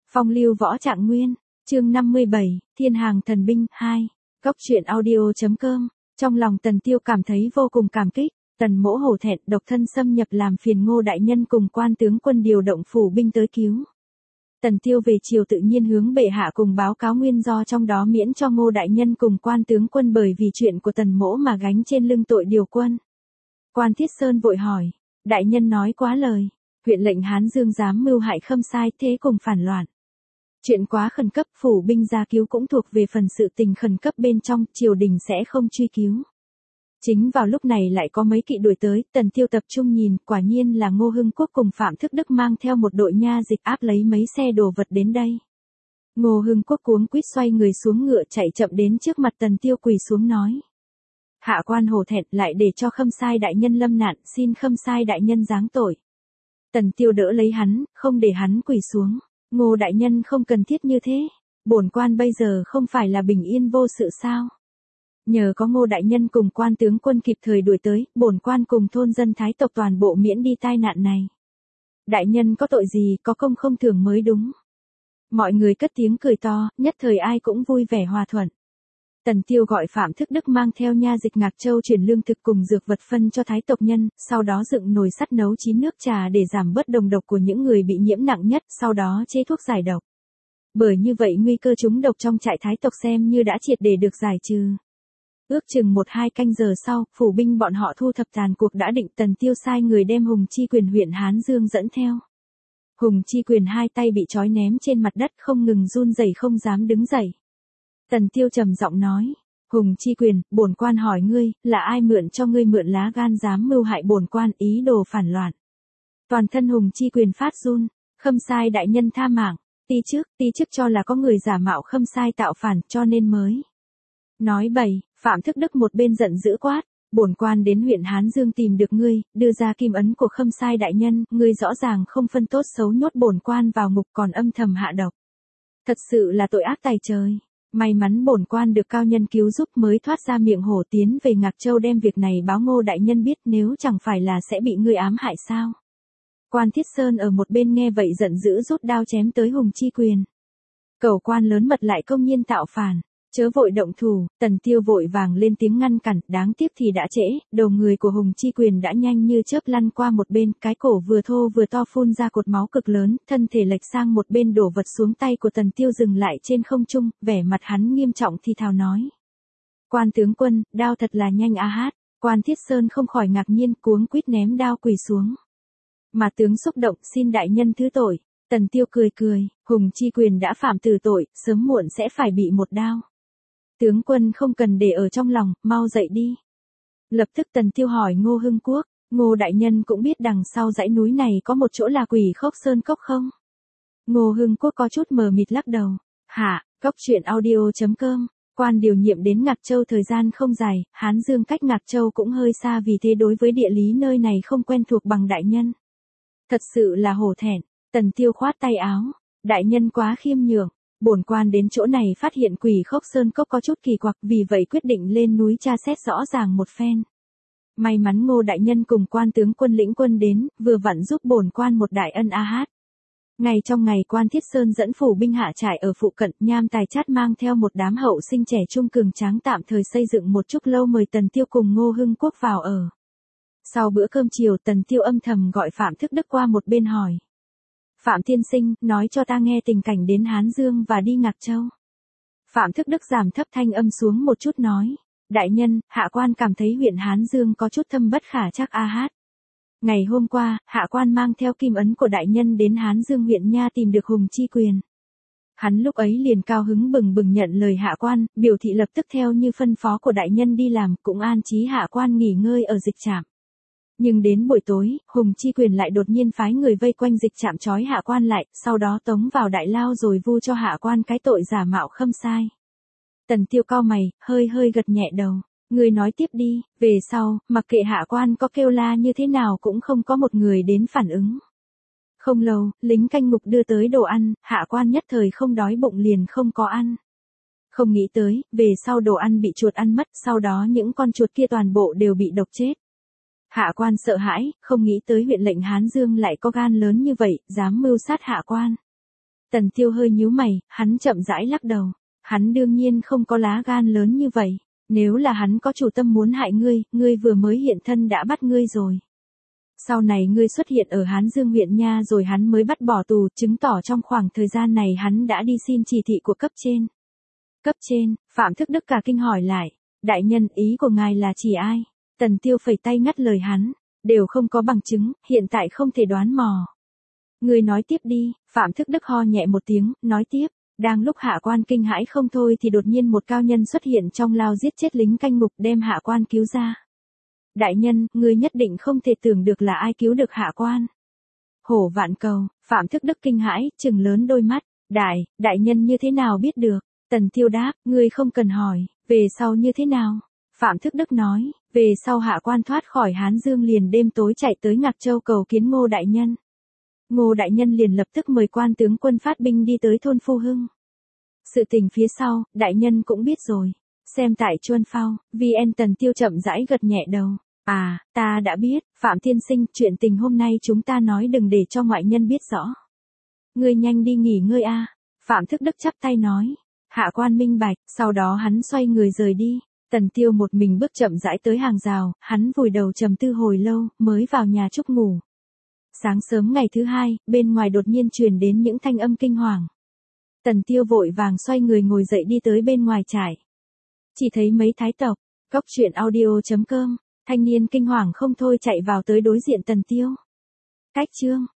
Phong lưu võ trạng nguyên, chương 57, Thiên hàng thần binh 2, Góc truyện audio.com. Trong lòng Tần Tiêu cảm thấy vô cùng cảm kích, Tần Mỗ hổ thẹn độc thân xâm nhập làm phiền Ngô đại nhân cùng quan tướng quân điều động phủ binh tới cứu. Tần Tiêu về chiều tự nhiên hướng bệ hạ cùng báo cáo nguyên do, trong đó miễn cho Ngô đại nhân cùng quan tướng quân bởi vì chuyện của Tần Mỗ mà gánh trên lưng tội điều quân. Quan Thiết Sơn vội hỏi, đại nhân nói quá lời, huyện lệnh Hán Dương dám mưu hại Khâm Sai, thế cùng phản loạn. Chuyện quá khẩn cấp, phủ binh ra cứu cũng thuộc về phần sự tình khẩn cấp bên trong, triều đình sẽ không truy cứu. Chính vào lúc này lại có mấy kỵ đuổi tới, Tần Tiêu tập trung nhìn, quả nhiên là Ngô Hưng Quốc cùng Phạm Thức Đức mang theo một đội nha dịch áp lấy mấy xe đồ vật đến đây. Ngô Hưng Quốc cuống quýt xoay người xuống ngựa chạy chậm đến trước mặt Tần Tiêu quỳ xuống nói. Hạ quan hổ thẹn, lại để cho Khâm Sai đại nhân lâm nạn, xin Khâm Sai đại nhân giáng tội. Tần Tiêu đỡ lấy hắn, không để hắn quỳ xuống. Ngô đại nhân không cần thiết như thế, bổn quan bây giờ không phải là bình yên vô sự sao? Nhờ có Ngô đại nhân cùng quan tướng quân kịp thời đuổi tới, bổn quan cùng thôn dân thái tộc toàn bộ miễn đi tai nạn này. Đại nhân có tội gì, có công không thưởng mới đúng. Mọi người cất tiếng cười to, nhất thời ai cũng vui vẻ hòa thuận. Tần Tiêu gọi Phạm Thức Đức mang theo nha dịch Ngạc Châu chuyển lương thực cùng dược vật phân cho thái tộc nhân, sau đó dựng nồi sắt nấu chín nước trà để giảm bớt đồng độc của những người bị nhiễm nặng nhất, sau đó chế thuốc giải độc. Bởi như vậy nguy cơ trúng độc trong trại thái tộc xem như đã triệt để được giải trừ. Ước chừng 1-2 canh giờ sau, phủ binh bọn họ thu thập tàn cuộc đã định, Tần Tiêu sai người đem Hùng Chi Quyền huyện Hán Dương dẫn theo. Hùng Chi Quyền hai tay bị trói ném trên mặt đất không ngừng run rẩy không dám đứng dậy. Tần Tiêu trầm giọng nói, Hùng Chi Quyền, bổn quan hỏi ngươi, là ai mượn cho ngươi mượn lá gan dám mưu hại bổn quan, ý đồ phản loạn. Toàn thân Hùng Chi Quyền phát run, Khâm Sai đại nhân tha mạng, ti chức cho là có người giả mạo Khâm Sai tạo phản cho nên mới. Nói bậy, Phạm Thức Đức một bên giận dữ quát, bổn quan đến huyện Hán Dương tìm được ngươi, đưa ra kim ấn của Khâm Sai đại nhân, ngươi rõ ràng không phân tốt xấu nhốt bổn quan vào ngục còn âm thầm hạ độc. Thật sự là tội ác tày trời. May mắn bổn quan được cao nhân cứu giúp mới thoát ra miệng hổ tiến về Ngạc Châu đem việc này báo Ngô đại nhân biết, nếu chẳng phải là sẽ bị ngươi ám hại sao. Quan Thiết Sơn ở một bên nghe vậy giận dữ rút đao chém tới Hùng Chi Quyền. Cẩu quan lớn mật lại công nhiên tạo phản, chớ vội động thủ. Tần Tiêu vội vàng lên tiếng ngăn cản, đáng tiếc thì đã trễ, đầu người của Hùng Chi Quyền đã nhanh như chớp lăn qua một bên, cái cổ vừa thô vừa to phun ra cột máu cực lớn, thân thể lệch sang một bên đổ vật xuống, tay của Tần Tiêu dừng lại trên không trung, vẻ mặt hắn nghiêm trọng thì thào nói. Quan tướng quân, đao thật là nhanh a hát. Quan Thiết Sơn không khỏi ngạc nhiên, cuống quýt ném đao quỳ xuống. Mà tướng xúc động, xin đại nhân thứ tội. Tần Tiêu cười, Hùng Chi Quyền đã phạm tử tội, sớm muộn sẽ phải bị một đao. Tướng quân không cần để ở trong lòng, mau dậy đi. Lập tức Tần Tiêu hỏi Ngô Hưng Quốc, Ngô đại nhân cũng biết đằng sau dãy núi này có một chỗ là Quỷ Khốc Sơn Cốc không? Ngô Hưng Quốc có chút mờ mịt lắc đầu. Hả, Góc truyện audio.com. Quan điều nhiệm đến Ngạc Châu thời gian không dài, Hán Dương cách Ngạc Châu cũng hơi xa, vì thế đối với địa lý nơi này không quen thuộc bằng đại nhân. Thật sự là hổ thẹn. Tần Tiêu khoát tay áo, đại nhân quá khiêm nhường. Bổn quan đến chỗ này phát hiện Quỷ Khốc Sơn Cốc có chút kỳ quặc, vì vậy quyết định lên núi tra xét rõ ràng một phen. May mắn Ngô đại nhân cùng quan tướng quân lĩnh quân đến, vừa vặn giúp bổn quan một đại ân a hát. Ngay trong ngày Quan Thiết Sơn dẫn phủ binh hạ trại ở phụ cận, Nham Tài Chát mang theo một đám hậu sinh trẻ trung cường tráng tạm thời xây dựng một chút lâu mời Tần Tiêu cùng Ngô Hưng Quốc vào ở. Sau bữa cơm chiều, Tần Tiêu âm thầm gọi Phạm Thức Đức qua một bên hỏi. Phạm tiên sinh, nói cho ta nghe tình cảnh đến Hán Dương và đi Ngạc Châu. Phạm Thức Đức giảm thấp thanh âm xuống một chút nói. Đại nhân, hạ quan cảm thấy huyện Hán Dương có chút thâm bất khả trắc a hát. Ngày hôm qua, hạ quan mang theo kim ấn của đại nhân đến Hán Dương huyện nha tìm được Hùng Chi Quyền. Hắn lúc ấy liền cao hứng bừng bừng nhận lời hạ quan, biểu thị lập tức theo như phân phó của đại nhân đi làm, cũng an trí hạ quan nghỉ ngơi ở dịch trạm. Nhưng đến buổi tối, Hùng Chi Quyền lại đột nhiên phái người vây quanh dịch trạm trói hạ quan lại, sau đó tống vào đại lao rồi vu cho hạ quan cái tội giả mạo Khâm Sai. Tần Tiêu cau mày, hơi gật nhẹ đầu. Người nói tiếp đi, về sau, mặc kệ hạ quan có kêu la như thế nào cũng không có một người đến phản ứng. Không lâu, lính canh ngục đưa tới đồ ăn, hạ quan nhất thời không đói bụng liền không có ăn. Không nghĩ tới, về sau đồ ăn bị chuột ăn mất, sau đó những con chuột kia toàn bộ đều bị độc chết. Hạ quan sợ hãi, không nghĩ tới huyện lệnh Hán Dương lại có gan lớn như vậy, dám mưu sát hạ quan. Tần Tiêu hơi nhíu mày, hắn chậm rãi lắc đầu. Hắn đương nhiên không có lá gan lớn như vậy. Nếu là hắn có chủ tâm muốn hại ngươi, ngươi vừa mới hiện thân đã bắt ngươi rồi. Sau này ngươi xuất hiện ở Hán Dương huyện nha rồi hắn mới bắt bỏ tù, chứng tỏ trong khoảng thời gian này hắn đã đi xin chỉ thị của cấp trên. Cấp trên, Phạm Thức Đức cả kinh hỏi lại. Đại nhân, ý của ngài là chỉ ai? Tần Tiêu phẩy tay ngắt lời hắn. Đều không có bằng chứng, hiện tại không thể đoán mò. Ngươi nói tiếp đi, Phạm Thức Đức ho nhẹ một tiếng, nói tiếp. Đang lúc hạ quan kinh hãi không thôi thì đột nhiên một cao nhân xuất hiện trong lao giết chết lính canh ngục đem hạ quan cứu ra. Đại nhân, ngươi nhất định không thể tưởng được là ai cứu được hạ quan. Hổ Vạn Cầu, Phạm Thức Đức kinh hãi, trừng lớn đôi mắt. Đại nhân như thế nào biết được? Tần Tiêu đáp, ngươi không cần hỏi, về sau như thế nào? Phạm Thức Đức nói, về sau hạ quan thoát khỏi Hán Dương liền đêm tối chạy tới Ngạc Châu cầu kiến Ngô đại nhân. Ngô đại nhân liền lập tức mời quan tướng quân phát binh đi tới thôn Phu Hưng. Sự tình phía sau, đại nhân cũng biết rồi. Xem tại Chuân Phao, VN. Tần Tiêu chậm rãi gật nhẹ đầu. À, ta đã biết, Phạm tiên sinh, chuyện tình hôm nay chúng ta nói đừng để cho ngoại nhân biết rõ. Ngươi nhanh đi nghỉ ngơi a. Phạm Thức Đức chắp tay nói. Hạ quan minh bạch, sau đó hắn xoay người rời đi. Tần Tiêu một mình bước chậm rãi tới hàng rào, hắn vùi đầu trầm tư hồi lâu, mới vào nhà trúc ngủ. Sáng sớm ngày thứ hai, bên ngoài đột nhiên truyền đến những thanh âm kinh hoàng. Tần Tiêu vội vàng xoay người ngồi dậy đi tới bên ngoài trại. Chỉ thấy mấy thái tộc, Cốc Truyện Audio.com, thanh niên kinh hoàng không thôi chạy vào tới đối diện Tần Tiêu. Cách chương